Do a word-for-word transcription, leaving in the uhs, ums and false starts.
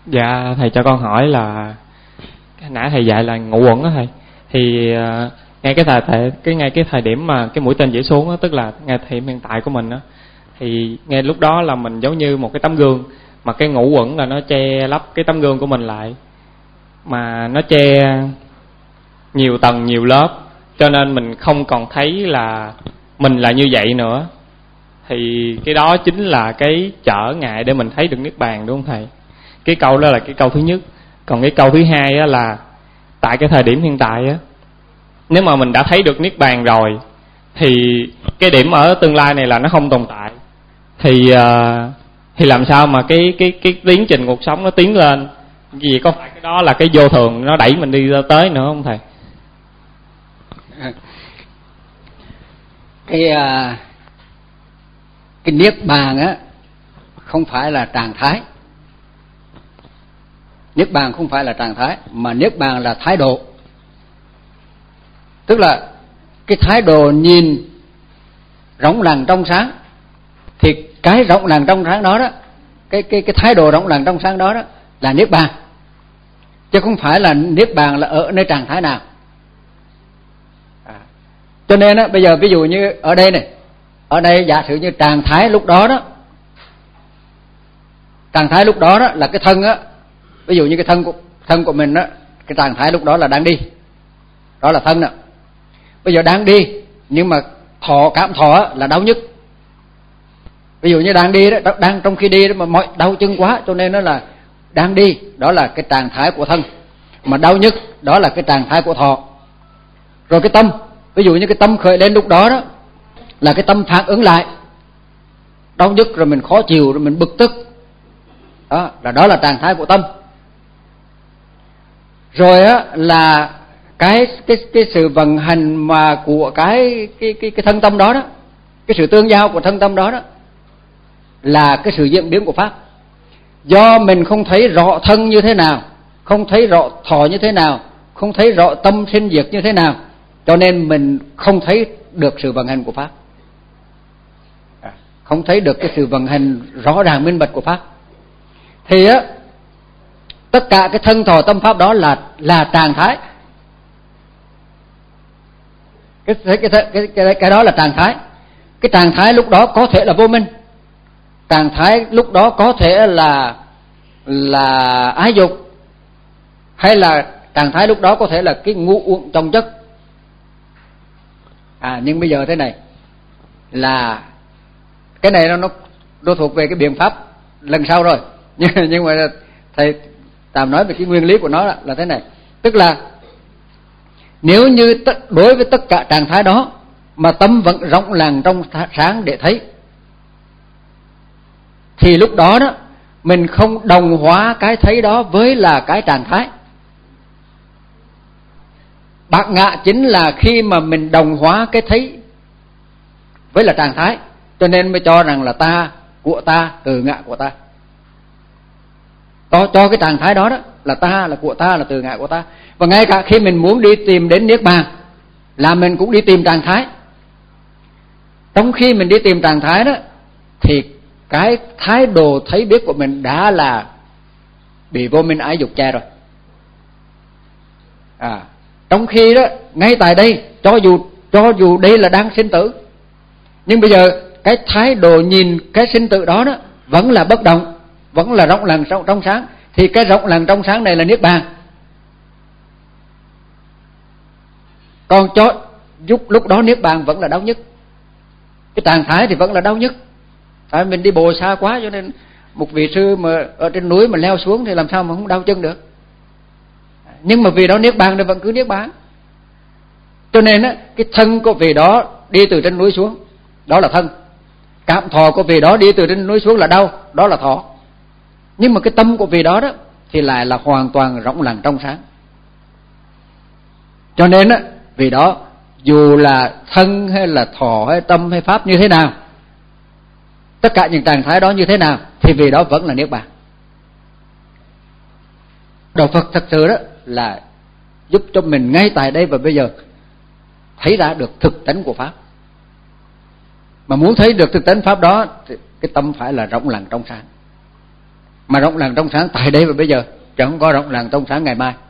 Dạ thầy cho con hỏi là nãy thầy dạy là ngũ uẩn đó thầy, thì uh, ngay cái thời thể, cái ngay cái thời điểm mà cái mũi tên chỉ xuống đó, tức là ngay thời điểm hiện tại của mình đó, thì ngay lúc đó là mình giống như một cái tấm gương, mà cái ngũ uẩn là nó che lấp cái tấm gương của mình lại, mà nó che nhiều tầng nhiều lớp, cho nên mình không còn thấy là mình là như vậy nữa. Thì cái đó chính là cái trở ngại để mình thấy được niết bàn, đúng không thầy? Cái câu đó là cái câu thứ nhất. Còn cái câu thứ hai á là tại cái thời điểm hiện tại á, nếu mà mình đã thấy được niết bàn rồi thì cái điểm ở tương lai này là nó không tồn tại. Thì uh, thì làm sao mà cái cái cái tiến trình cuộc sống nó tiến lên? Vì có phải cái đó là cái vô thường nó đẩy mình đi tới nữa không thầy? Cái uh, cái niết bàn á không phải là trạng thái. Niết bàn không phải là trạng thái, mà niết bàn là thái độ. Tức là cái thái độ nhìn rộng lặng trong sáng, thì cái rộng lặng trong sáng đó đó, cái cái cái thái độ rộng lặng trong sáng đó đó là niết bàn, chứ không phải là niết bàn là ở nơi trạng thái nào. À, cho nên á, bây giờ ví dụ như ở đây này, ở đây giả sử như trạng thái lúc đó đó, trạng thái lúc đó đó là cái thân á, ví dụ như cái thân của thân của mình á, cái trạng thái lúc đó là đang đi, đó là thân đó. Bây giờ đang đi nhưng mà thọ cảm thọ là đau nhức. Ví dụ như đang đi đó, đang trong khi đi đó mà mọi đau chân quá, cho nên nó là đang đi, đó là cái trạng thái của thân. Mà đau nhức đó là cái trạng thái của thọ. Rồi cái tâm, ví dụ như cái tâm khởi lên lúc đó đó là cái tâm phản ứng lại, đau nhức rồi mình khó chịu rồi mình bực tức, đó là đó là trạng thái của tâm. Rồi á là cái cái cái sự vận hành mà của cái cái cái cái thân tâm đó đó, cái sự tương giao của thân tâm đó đó là cái sự diễn biến của pháp. Do mình không thấy rõ thân như thế nào, không thấy rõ thọ như thế nào, không thấy rõ tâm sinh diệt như thế nào, cho nên mình không thấy được sự vận hành của pháp, không thấy được cái sự vận hành rõ ràng minh bạch của pháp. Thì á, tất cả cái thân thọ tâm pháp đó là là trạng thái. Cái cái cái cái cái, cái đó là trạng thái. Cái trạng thái lúc đó có thể là vô minh, trạng thái lúc đó có thể là là ái dục, hay là trạng thái lúc đó có thể là cái ngũ uẩn trong chất. À nhưng bây giờ thế này là cái này nó nó thuộc về cái biện pháp lần sau rồi. nhưng nhưng mà thầy tạm nói về cái nguyên lý của nó là, là thế này, tức là nếu như tất, đối với tất cả trạng thái đó mà tâm vẫn rộng lặng trong sáng để thấy, thì lúc đó đó mình không đồng hóa cái thấy đó với là cái trạng thái. Bát ngã chính là khi mà mình đồng hóa cái thấy với là trạng thái, cho nên mới cho rằng là ta, của ta, từ ngã của ta. Cho, cho cái trạng thái đó đó là ta, là của ta, là từ ngã của ta. Và ngay cả khi mình muốn đi tìm đến niết bàn là mình cũng đi tìm trạng thái. Trong khi mình đi tìm trạng thái đó thì cái thái độ thấy biết của mình đã là bị vô minh ái dục che rồi. À, trong khi đó ngay tại đây, cho dù cho dù đây là đang sinh tử, nhưng bây giờ cái thái độ nhìn cái sinh tử đó đó vẫn là bất động, vẫn là rộng lặng trong, trong sáng, thì cái rộng lặng trong sáng này là niết bàn. Còn cho giúp lúc đó niết bàn vẫn là đau nhức, cái trạng thái thì vẫn là đau nhức. Tại mình đi bộ xa quá, cho nên một vị sư mà ở trên núi mà leo xuống thì làm sao mà không đau chân được. Nhưng mà vì đó niết bàn thì vẫn cứ niết bàn. Cho nên á, cái thân của vị đó đi từ trên núi xuống, đó là thân. Cảm thọ của vị đó đi từ trên núi xuống là đau, đó là thọ. Nhưng mà cái tâm của vị đó đó thì lại là hoàn toàn rộng lặng trong sáng. Cho nên á, vì đó dù là thân hay là thọ hay tâm hay pháp như thế nào, tất cả những trạng thái đó như thế nào, thì vì đó vẫn là niết bàn. Đạo Phật thật sự đó là giúp cho mình ngay tại đây và bây giờ thấy ra được thực tánh của pháp. Mà muốn thấy được thực tánh pháp đó thì cái tâm phải là rộng lặng trong sáng. mà rộng lặng trong sáng tại đây và bây giờ, chứ không có rộng lặng trong sáng ngày mai.